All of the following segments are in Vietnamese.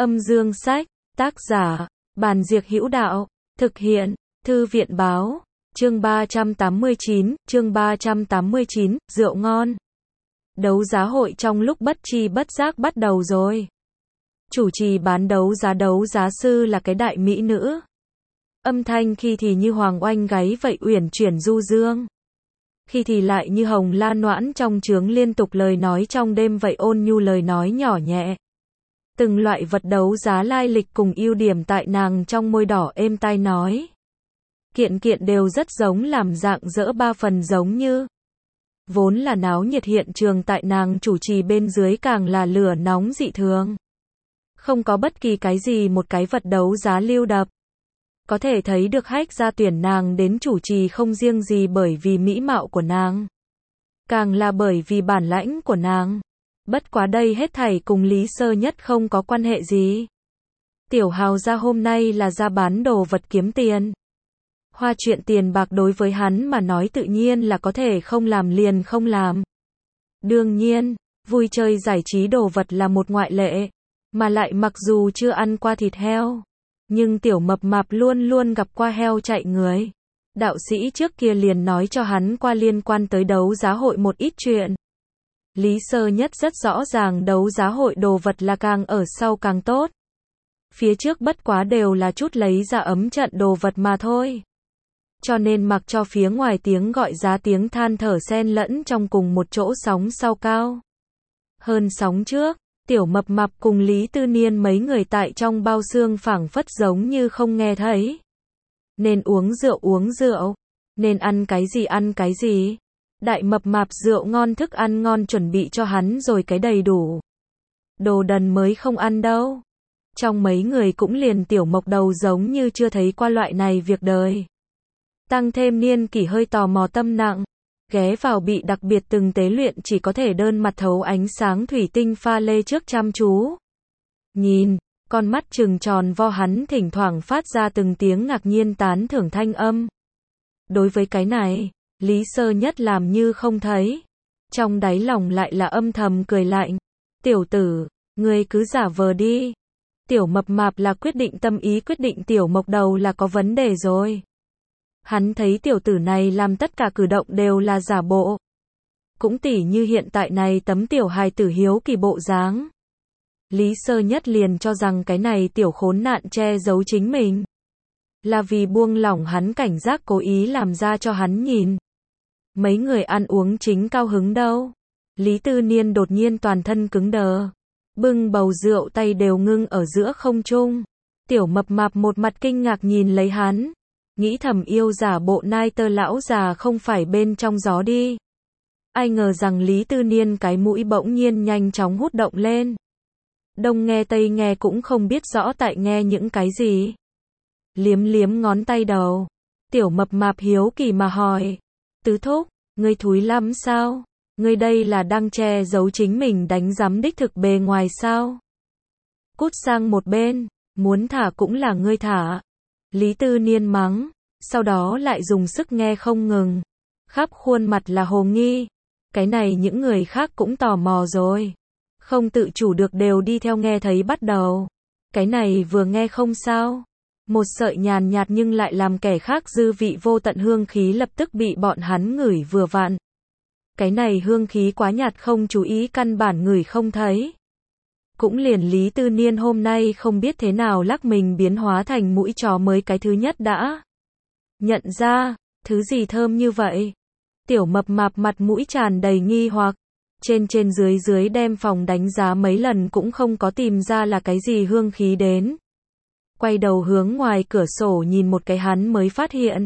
Âm dương sách, tác giả, Bàn Diệc Hữu Đạo, thực hiện, Thư viện báo, chương 389, rượu ngon. Đấu giá hội trong lúc bất tri bất giác bắt đầu rồi. Chủ trì bán đấu giá sư là cái đại mỹ nữ. Âm thanh khi thì như hoàng oanh gáy vậy uyển chuyển du dương. Khi thì lại như hồng lan noãn trong trướng liên tục lời nói trong đêm vậy ôn nhu lời nói nhỏ nhẹ. Từng loại vật đấu giá lai lịch cùng ưu điểm tại nàng trong môi đỏ êm tai nói. Kiện kiện đều rất giống làm dạng dỡ ba phần giống như. Vốn là náo nhiệt hiện trường tại nàng chủ trì bên dưới càng là lửa nóng dị thường. Không có bất kỳ cái gì một cái vật đấu giá lưu đập. Có thể thấy được Hách gia tuyển nàng đến chủ trì không riêng gì bởi vì mỹ mạo của nàng. Càng là bởi vì bản lãnh của nàng. Bất quá đây hết thảy cùng Lý Sơ Nhất không có quan hệ gì. Tiểu Hào gia hôm nay là ra bán đồ vật kiếm tiền. Hoa chuyện tiền bạc đối với hắn mà nói tự nhiên là có thể không làm liền không làm. Đương nhiên, vui chơi giải trí đồ vật là một ngoại lệ. Mà lại mặc dù chưa ăn qua thịt heo. Nhưng tiểu mập mạp luôn luôn gặp qua heo chạy người. Đạo sĩ trước kia liền nói cho hắn qua liên quan tới đấu giá hội một ít chuyện. Lý Sơ Nhất rất rõ ràng đấu giá hội đồ vật là càng ở sau càng tốt. Phía trước bất quá đều là chút lấy ra ấm trận đồ vật mà thôi. Cho nên mặc cho phía ngoài tiếng gọi giá tiếng than thở xen lẫn trong cùng một chỗ sóng sau cao. Hơn sóng trước, tiểu mập mạp cùng Lý Tư Niên mấy người tại trong bao xương phảng phất giống như không nghe thấy. Nên uống rượu, nên ăn cái gì. Đại mập mạp rượu ngon thức ăn ngon chuẩn bị cho hắn rồi cái đầy đủ. Đồ đần mới không ăn đâu. Trong mấy người cũng liền tiểu mộc đầu giống như chưa thấy qua loại này việc đời. Tăng thêm niên kỷ hơi tò mò tâm nặng. Ghé vào bị đặc biệt từng tế luyện chỉ có thể đơn mặt thấu ánh sáng thủy tinh pha lê trước chăm chú. Nhìn, con mắt trừng tròn vo hắn thỉnh thoảng phát ra từng tiếng ngạc nhiên tán thưởng thanh âm. Đối với cái này, Lý Sơ Nhất làm như không thấy. Trong đáy lòng lại là âm thầm cười lạnh. Tiểu tử, ngươi cứ giả vờ đi. Tiểu mập mạp là quyết định tâm ý quyết định tiểu mộc đầu là có vấn đề rồi. Hắn thấy tiểu tử này làm tất cả cử động đều là giả bộ. Cũng tỉ như hiện tại này tấm tiểu hài tử hiếu kỳ bộ dáng. Lý Sơ Nhất liền cho rằng cái này tiểu khốn nạn che giấu chính mình. Là vì buông lỏng hắn cảnh giác cố ý làm ra cho hắn nhìn. Mấy người ăn uống chính cao hứng đâu. Lý Tư Niên đột nhiên toàn thân cứng đờ. Bưng bầu rượu tay đều ngưng ở giữa không trung. Tiểu mập mạp một mặt kinh ngạc nhìn lấy hắn. Nghĩ thầm yêu giả bộ nai tơ lão già không phải bên trong gió đi. Ai ngờ rằng Lý Tư Niên cái mũi bỗng nhiên nhanh chóng hút động lên. Đông nghe tây nghe cũng không biết rõ tại nghe những cái gì. Liếm liếm ngón tay đầu. Tiểu mập mạp hiếu kỳ mà hỏi. Tứ thúc, ngươi thúi lắm sao? Ngươi đây là đang che giấu chính mình đánh giám đích thực bề ngoài sao? Cút sang một bên, muốn thả cũng là ngươi thả. Lý Tư Niên mắng, sau đó lại dùng sức nghe không ngừng. Khắp khuôn mặt là hồ nghi. Cái này những người khác cũng tò mò rồi. Không tự chủ được đều đi theo nghe thấy bắt đầu. Cái này vừa nghe không sao. Một sợi nhàn nhạt nhưng lại làm kẻ khác dư vị vô tận hương khí lập tức bị bọn hắn ngửi vừa vặn. Cái này hương khí quá nhạt không chú ý căn bản ngửi không thấy. Cũng liền Lý Tư Niên hôm nay không biết thế nào lắc mình biến hóa thành mũi chó mới cái thứ nhất đã. Nhận ra, thứ gì thơm như vậy? Tiểu mập mạp mặt mũi tràn đầy nghi hoặc. Trên dưới đem phòng đánh giá mấy lần cũng không có tìm ra là cái gì hương khí đến. Quay đầu hướng ngoài cửa sổ nhìn một cái hắn mới phát hiện.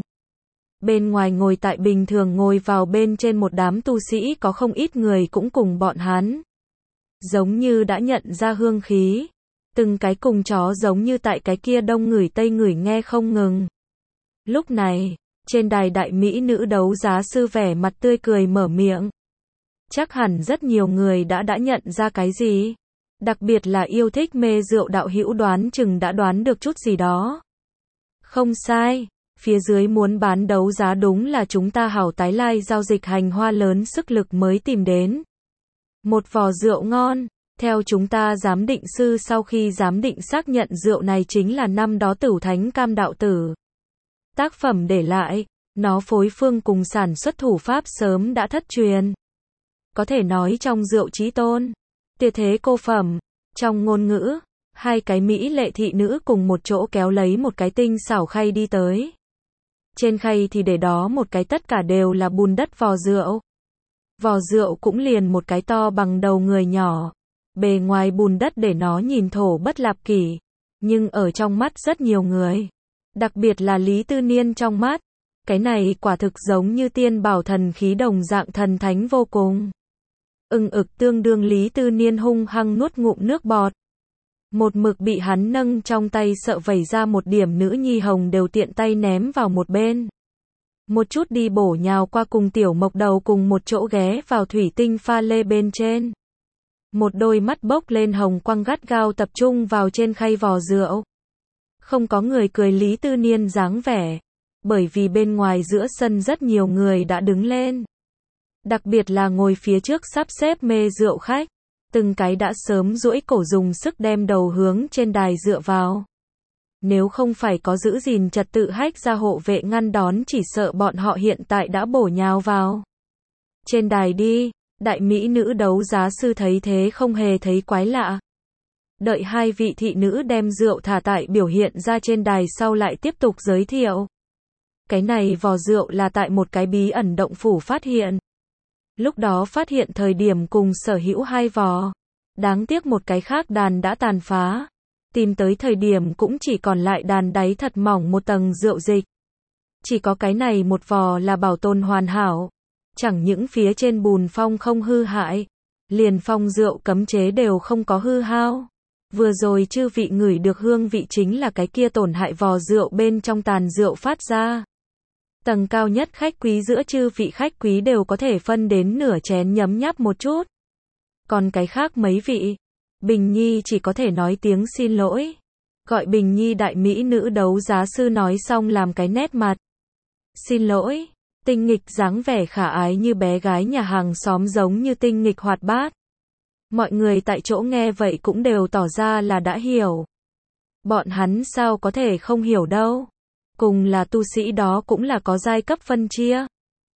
Bên ngoài ngồi tại bình thường ngồi vào bên trên một đám tu sĩ có không ít người cũng cùng bọn hắn. Giống như đã nhận ra hương khí. Từng cái cùng chó giống như tại cái kia đông ngửi tây ngửi nghe không ngừng. Lúc này, trên đài đại mỹ nữ đấu giá sư vẻ mặt tươi cười mở miệng. Chắc hẳn rất nhiều người đã nhận ra cái gì. Đặc biệt là yêu thích mê rượu đạo hữu đoán chừng đã đoán được chút gì đó. Không sai, phía dưới muốn bán đấu giá đúng là chúng ta hảo tái lai giao dịch hành hoa lớn sức lực mới tìm đến. Một vò rượu ngon, Theo chúng ta giám định sư sau khi giám định xác nhận rượu này chính là năm đó Tửu Thánh Cam Đạo Tử tác phẩm để lại, nó phối phương cùng sản xuất thủ pháp sớm đã thất truyền. Có thể nói trong rượu chí tôn, tuyệt thế cô phẩm, trong ngôn ngữ, hai cái mỹ lệ thị nữ cùng một chỗ kéo lấy một cái tinh xảo khay đi tới. Trên khay thì để đó một cái tất cả đều là bùn đất vò rượu. Vò rượu cũng liền một cái to bằng đầu người nhỏ. Bề ngoài bùn đất để nó nhìn thổ bất lạp kỷ, nhưng ở trong mắt rất nhiều người, đặc biệt là Lý Tư Niên trong mắt, cái này quả thực giống như tiên bảo thần khí đồng dạng thần thánh vô cùng. Ực tương đương Lý Tư Niên hung hăng nuốt ngụm nước bọt. Một mực bị hắn nâng trong tay sợ vẩy ra một điểm nữ nhi hồng đều tiện tay ném vào một bên. Một chút đi bổ nhào qua cùng Tiểu Mộc Đầu cùng một chỗ ghé vào thủy tinh pha lê bên trên. Một đôi mắt bốc lên hồng quang gắt gao tập trung vào trên khay vò rượu. Không có người cười Lý Tư Niên dáng vẻ, bởi vì bên ngoài giữa sân rất nhiều người đã đứng lên. Đặc biệt là ngồi phía trước sắp xếp mê rượu khách, từng cái đã sớm duỗi cổ dùng sức đem đầu hướng trên đài dựa vào. Nếu không phải có giữ gìn trật tự hách gia hộ vệ ngăn đón chỉ sợ bọn họ hiện tại đã bổ nhào vào trên đài đi. Đại mỹ nữ đấu giá sư thấy thế không hề thấy quái lạ. Đợi hai vị thị nữ đem rượu thả tại biểu hiện ra trên đài sau lại tiếp tục giới thiệu. Cái này vò rượu là tại một cái bí ẩn động phủ phát hiện. Lúc đó phát hiện thời điểm cùng sở hữu hai vò. Đáng tiếc một cái khác đàn đã tàn phá. Tìm tới thời điểm cũng chỉ còn lại đàn đáy thật mỏng một tầng rượu dịch. Chỉ có cái này một vò là bảo tồn hoàn hảo. Chẳng những phía trên bùn phong không hư hại, liền phong rượu cấm chế đều không có hư hao. Vừa rồi chư vị ngửi được hương vị chính là cái kia tổn hại vò rượu bên trong tàn rượu phát ra. Tầng cao nhất khách quý giữa chư vị khách quý đều có thể phân đến nửa chén nhấm nháp một chút. Còn cái khác mấy vị, Bình Nhi chỉ có thể nói tiếng xin lỗi. Gọi Bình Nhi đại mỹ nữ đấu giá sư nói xong làm cái nét mặt. Xin lỗi. Tinh nghịch dáng vẻ khả ái như bé gái nhà hàng xóm giống như tinh nghịch hoạt bát. Mọi người tại chỗ nghe vậy cũng đều tỏ ra là đã hiểu. Bọn hắn sao có thể không hiểu đâu. Cùng là tu sĩ đó cũng là có giai cấp phân chia.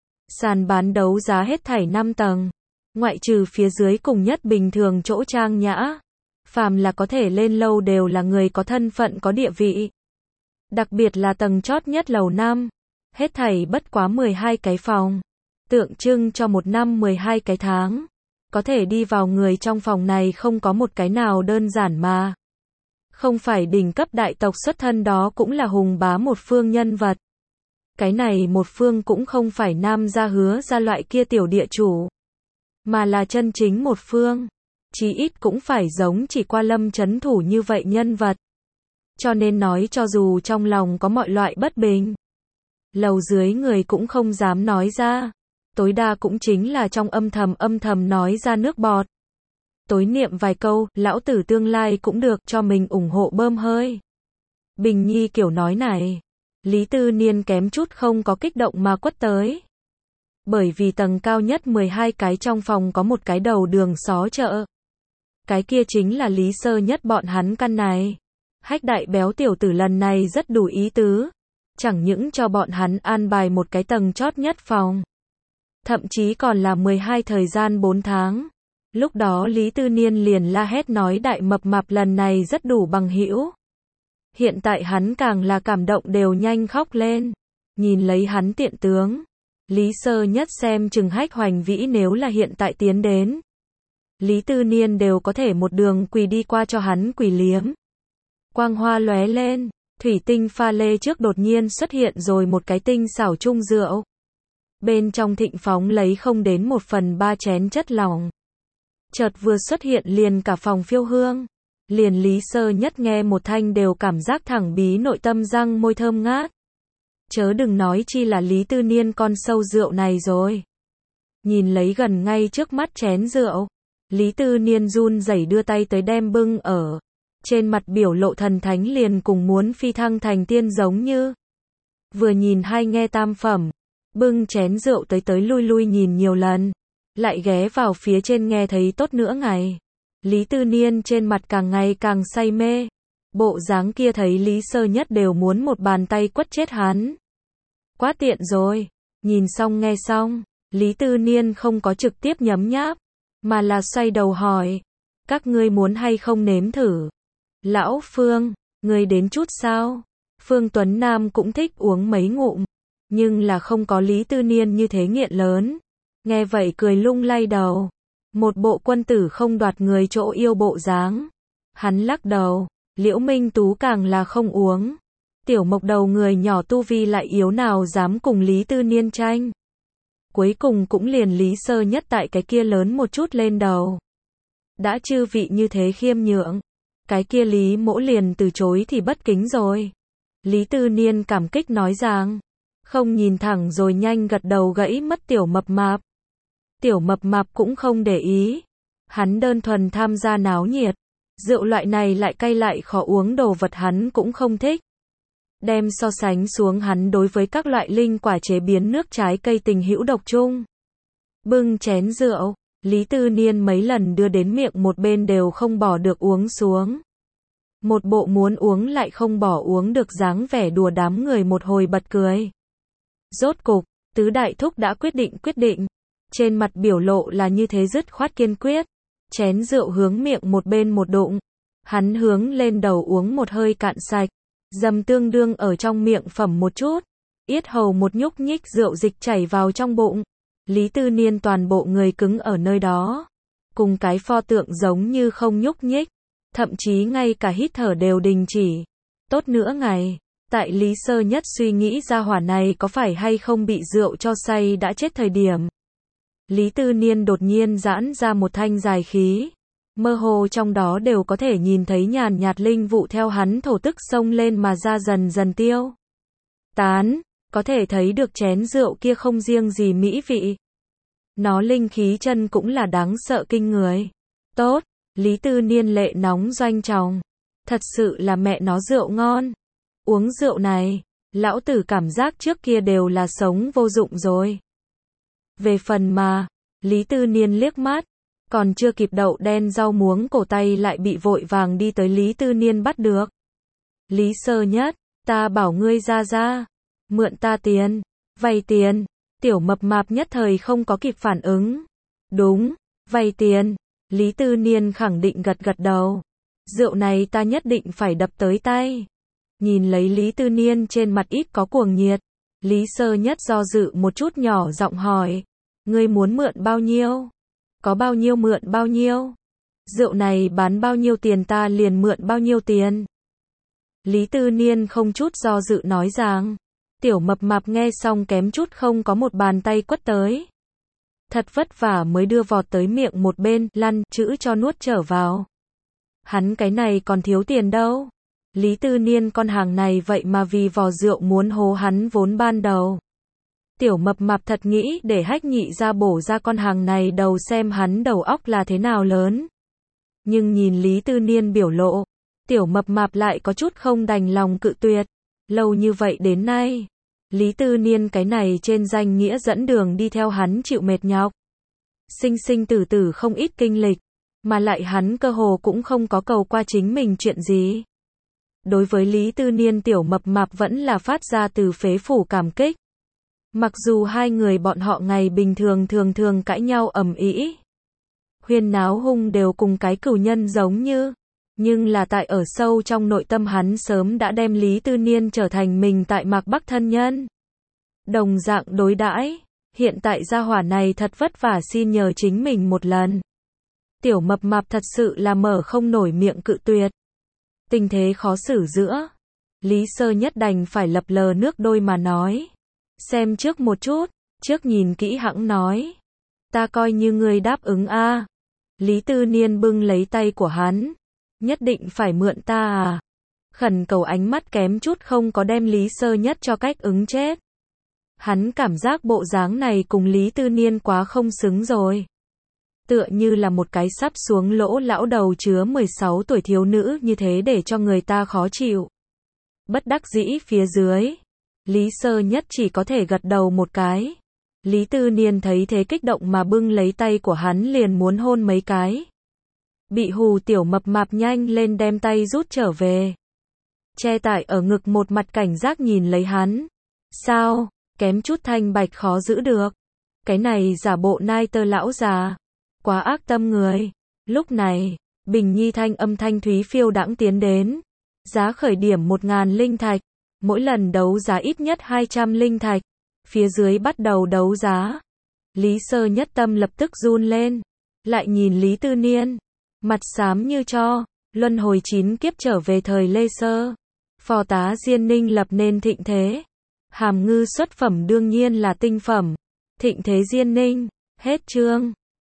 Sàn bán đấu giá hết thảy 5 tầng. Ngoại trừ phía dưới cùng nhất bình thường chỗ trang nhã. Phàm là có thể lên lâu đều là người có thân phận có địa vị. Đặc biệt là tầng chót nhất lầu 5. Hết thảy bất quá 12 cái phòng. Tượng trưng cho một năm 12 cái tháng. Có thể đi vào người trong phòng này không có một cái nào đơn giản mà. Không phải đỉnh cấp đại tộc xuất thân đó cũng là hùng bá một phương nhân vật. Cái này một phương cũng không phải Nam gia Hứa gia loại kia tiểu địa chủ. Mà là chân chính một phương. Chí ít cũng phải giống chỉ qua Lâm Chấn Thủ như vậy nhân vật. Cho nên nói cho dù trong lòng có mọi loại bất bình. Lầu dưới người cũng không dám nói ra. Tối đa cũng chính là trong âm thầm nói ra nước bọt. Tối niệm vài câu, lão tử tương lai cũng được cho mình ủng hộ bơm hơi. Bình Nhi kiểu nói này. Lý Tư Niên kém chút không có kích động mà quất tới. Bởi vì tầng cao nhất 12 cái trong phòng có một cái đầu đường xó chợ. Cái kia chính là Lý Sơ Nhất bọn hắn căn này. Hách đại béo tiểu tử lần này rất đủ ý tứ. Chẳng những cho bọn hắn an bài một cái tầng chót nhất phòng. Thậm chí còn là 12 thời gian 4 tháng. Lúc đó Lý Tư Niên liền la hét nói đại mập mạp lần này rất đủ bằng hữu. Hiện tại hắn càng là cảm động đều nhanh khóc lên. Nhìn lấy hắn tiện tướng. Lý Sơ Nhất xem chừng Hách Hoành Vĩ nếu là hiện tại tiến đến. Lý Tư Niên đều có thể một đường quỳ đi qua cho hắn quỳ liếm. Quang hoa lóe lên. Thủy tinh pha lê trước đột nhiên xuất hiện rồi một cái tinh xảo chung rượu. Bên trong thịnh phóng lấy không đến 1/3 chén chất lỏng. Chợt vừa xuất hiện liền cả phòng phiêu hương. Liền Lý Sơ Nhất nghe một thanh đều cảm giác thẳng bí nội tâm răng môi thơm ngát. Chớ đừng nói chi là Lý Tư Niên con sâu rượu này rồi. Nhìn lấy gần ngay trước mắt chén rượu. Lý Tư Niên run rẩy đưa tay tới đem bưng ở. Trên mặt biểu lộ thần thánh liền cùng muốn phi thăng thành tiên giống như. Vừa nhìn hay nghe tam phẩm. Bưng chén rượu tới lui lui nhìn nhiều lần. Lại ghé vào phía trên nghe thấy tốt nữa ngày. Lý Tư Niên trên mặt càng ngày càng say mê. Bộ dáng kia thấy Lý Sơ Nhất đều muốn một bàn tay quất chết hắn. Quá tiện rồi. Nhìn xong nghe xong, Lý Tư Niên không có trực tiếp nhấm nháp, mà là xoay đầu hỏi. Các ngươi muốn hay không nếm thử? Lão Phương, ngươi đến chút sao? Phương Tuấn Nam cũng thích uống mấy ngụm, nhưng là không có Lý Tư Niên như thế nghiện lớn. Nghe vậy cười lung lay đầu. Một bộ quân tử không đoạt người chỗ yêu bộ dáng. Hắn lắc đầu, Liễu Minh Tú càng là không uống. Tiểu Mộc đầu người nhỏ tu vi lại yếu nào dám cùng Lý Tư Niên tranh. Cuối cùng cũng liền Lý Sơ Nhất tại cái kia lớn một chút lên đầu. Đã chư vị như thế khiêm nhượng, cái kia Lý Mỗ liền từ chối thì bất kính rồi. Lý Tư Niên cảm kích nói rằng, không nhìn thẳng rồi nhanh gật đầu gãy mất Tiểu Mập Mạp. Tiểu Mập Mạp cũng không để ý, hắn đơn thuần tham gia náo nhiệt, rượu loại này lại cay lại khó uống đồ vật hắn cũng không thích. Đem so sánh xuống hắn đối với các loại linh quả chế biến nước trái cây tình hữu độc chung. Bưng chén rượu, Lý Tư Niên mấy lần đưa đến miệng một bên đều không bỏ được uống xuống. Một bộ muốn uống lại không bỏ uống được dáng vẻ đùa đám người một hồi bật cười. Rốt cục, tứ đại thúc đã quyết định. Trên mặt biểu lộ là như thế dứt khoát kiên quyết. Chén rượu hướng miệng một bên một đụng. Hắn hướng lên đầu uống một hơi cạn sạch. Dầm tương đương ở trong miệng phẩm một chút. Yết hầu một nhúc nhích rượu dịch chảy vào trong bụng. Lý Tư Niên toàn bộ người cứng ở nơi đó. Cùng cái pho tượng giống như không nhúc nhích. Thậm chí ngay cả hít thở đều đình chỉ. Tốt nữa ngày. Tại Lý Sơ Nhất suy nghĩ ra hỏa này có phải hay không bị rượu cho say đã chết thời điểm. Lý Tư Niên đột nhiên giãn ra một thanh dài khí. Mơ hồ trong đó đều có thể nhìn thấy nhàn nhạt linh vụ theo hắn thổ tức xông lên mà ra dần dần tiêu tán, có thể thấy được chén rượu kia không riêng gì mỹ vị. Nó linh khí chân cũng là đáng sợ kinh người. Tốt, Lý Tư Niên lệ nóng doanh tròng. Thật sự là mẹ nó rượu ngon. Uống rượu này, lão tử cảm giác trước kia đều là sống vô dụng rồi. Về phần mà, Lý Tư Niên liếc mắt, còn chưa kịp đậu đen rau muống cổ tay lại bị vội vàng đi tới Lý Tư Niên bắt được. Lý Sơ Nhất, ta bảo ngươi ra, mượn ta tiền, vay tiền. Tiểu Mập Mạp nhất thời không có kịp phản ứng. Đúng, vay tiền. Lý Tư Niên khẳng định gật đầu. Rượu này ta nhất định phải đập tới tay. Nhìn lấy Lý Tư Niên trên mặt ít có cuồng nhiệt, Lý Sơ Nhất do dự một chút nhỏ giọng hỏi, ngươi muốn mượn bao nhiêu? Có bao nhiêu mượn bao nhiêu? Rượu này bán bao nhiêu tiền ta liền mượn bao nhiêu tiền? Lý Tư Niên không chút do dự nói rằng. Tiểu Mập Mạp nghe xong kém chút không có một bàn tay quất tới. Thật vất vả mới đưa vọt tới miệng một bên, lăn, chữ cho nuốt trở vào. Hắn cái này còn thiếu tiền đâu. Lý Tư Niên con hàng này vậy mà vì vò rượu muốn hố hắn vốn ban đầu. Tiểu Mập Mạp thật nghĩ để hách nhị ra bổ ra con hàng này đầu xem hắn đầu óc là thế nào lớn. Nhưng nhìn Lý Tư Niên biểu lộ, Tiểu Mập Mạp lại có chút không đành lòng cự tuyệt. Lâu như vậy đến nay, Lý Tư Niên cái này trên danh nghĩa dẫn đường đi theo hắn chịu mệt nhọc. Sinh sinh tử tử không ít kinh lịch, mà lại hắn cơ hồ cũng không có cầu qua chính mình chuyện gì. Đối với Lý Tư Niên Tiểu Mập Mạp vẫn là phát ra từ phế phủ cảm kích. Mặc dù hai người bọn họ ngày bình thường thường cãi nhau ầm ĩ, huyên náo hung đều cùng cái cửu nhân giống như, nhưng là tại ở sâu trong nội tâm hắn sớm đã đem Lý Tư Niên trở thành mình tại Mạc Bắc thân nhân. Đồng dạng đối đãi, hiện tại gia hỏa này thật vất vả xin nhờ chính mình một lần. Tiểu Mập Mạp thật sự là mở không nổi miệng cự tuyệt. Tình thế khó xử giữa, Lý Sơ Nhất đành phải lập lờ nước đôi mà nói. Xem trước một chút, trước nhìn kỹ hẵng nói. Ta coi như ngươi đáp ứng a. Lý Tư Niên bưng lấy tay của hắn. Nhất định phải mượn ta à? Khẩn cầu ánh mắt kém chút không có đem Lý Sơ Nhất cho cách ứng chết. Hắn cảm giác bộ dáng này cùng Lý Tư Niên quá không xứng rồi. Tựa như là một cái sắp xuống lỗ lão đầu chứa 16 tuổi thiếu nữ như thế để cho người ta khó chịu. Bất đắc dĩ phía dưới, Lý Sơ Nhất chỉ có thể gật đầu một cái. Lý Tư Niên thấy thế kích động mà bưng lấy tay của hắn liền muốn hôn mấy cái. Bị hù tiểu mập mạp nhanh lên đem tay rút trở về. Che tại ở ngực một mặt cảnh giác nhìn lấy hắn. Sao, kém chút thanh bạch khó giữ được. Cái này giả bộ nai tơ lão già. Quá ác tâm người. Lúc này, Bình Nhi thanh âm thanh thúy phiêu đãng tiến đến. Giá khởi điểm 1.000 linh thạch. Mỗi lần đấu giá ít nhất 200 linh thạch. Phía dưới bắt đầu đấu giá. Lý Sơ Nhất tâm lập tức run lên. Lại nhìn Lý Tư Niên. Mặt xám như tro. Luân hồi 9 kiếp trở về thời Lê Sơ. Phò tá Diên Ninh lập nên thịnh thế. Hàm ngư xuất phẩm đương nhiên là tinh phẩm. Thịnh thế Diên Ninh. Hết chương.